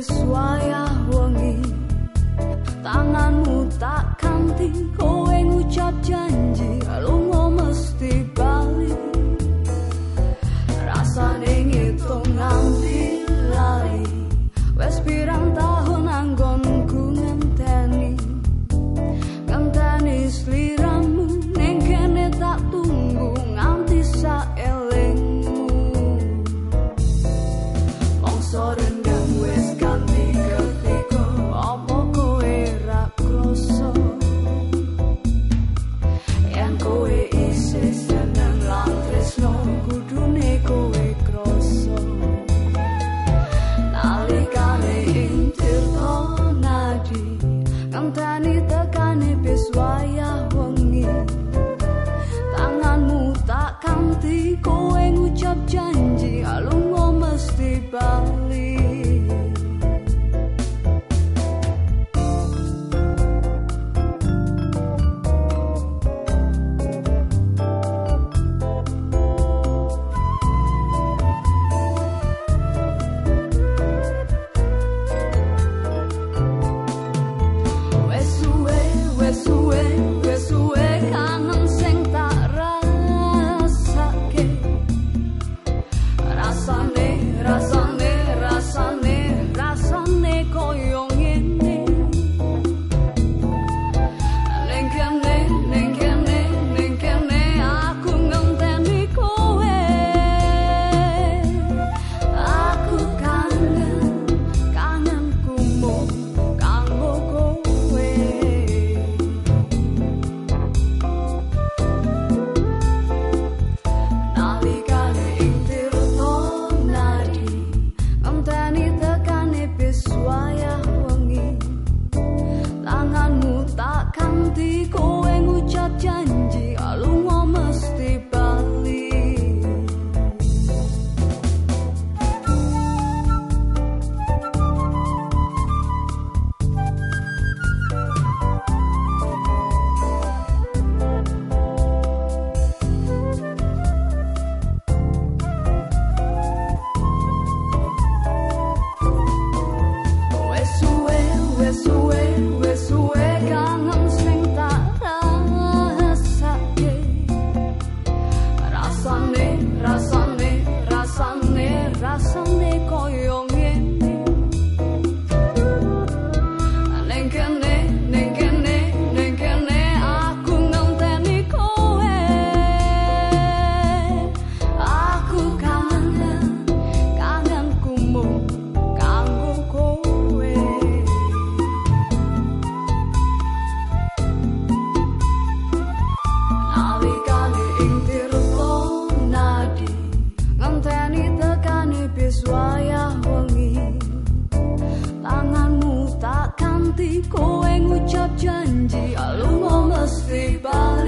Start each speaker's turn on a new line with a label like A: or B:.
A: bis wayah wengi, tanganmu tak kanthi kowe ngucap janji lunga mesti bali. Rasane ngitung nganti lali, wes pirang tahun anggonku ngenteni sliramu ning kene tak tunggu nganti saelingmu. Mongso renggang wes ganti ketika apa kowe ra krasa yen kowe isih seneng lan tresno kudune kowe krasa. Nalikane ing tirta nadi ngenteni tekane bis wayah wengi, tanganmu tak kanthi kowe ngucap janji lunga mesti bali. Suwe kangen sing tak rasake, rasane koyo ngene. Ning kene aku ngenteni kowe, aku kangenku mung kanggo kowe. Kowe ngucap janji lunga mesti bali. Wes suwe kangen sing tak rasake, rasane koyo ngene. Ning kene aku ngenteni kowe, aku kangenku mung kanggo kowe. Nalikane ing tirta nadi ngenteni tekane bis wayah wengi, tanganmu tak kanthi kowe ngucap janji lunga mesti bali.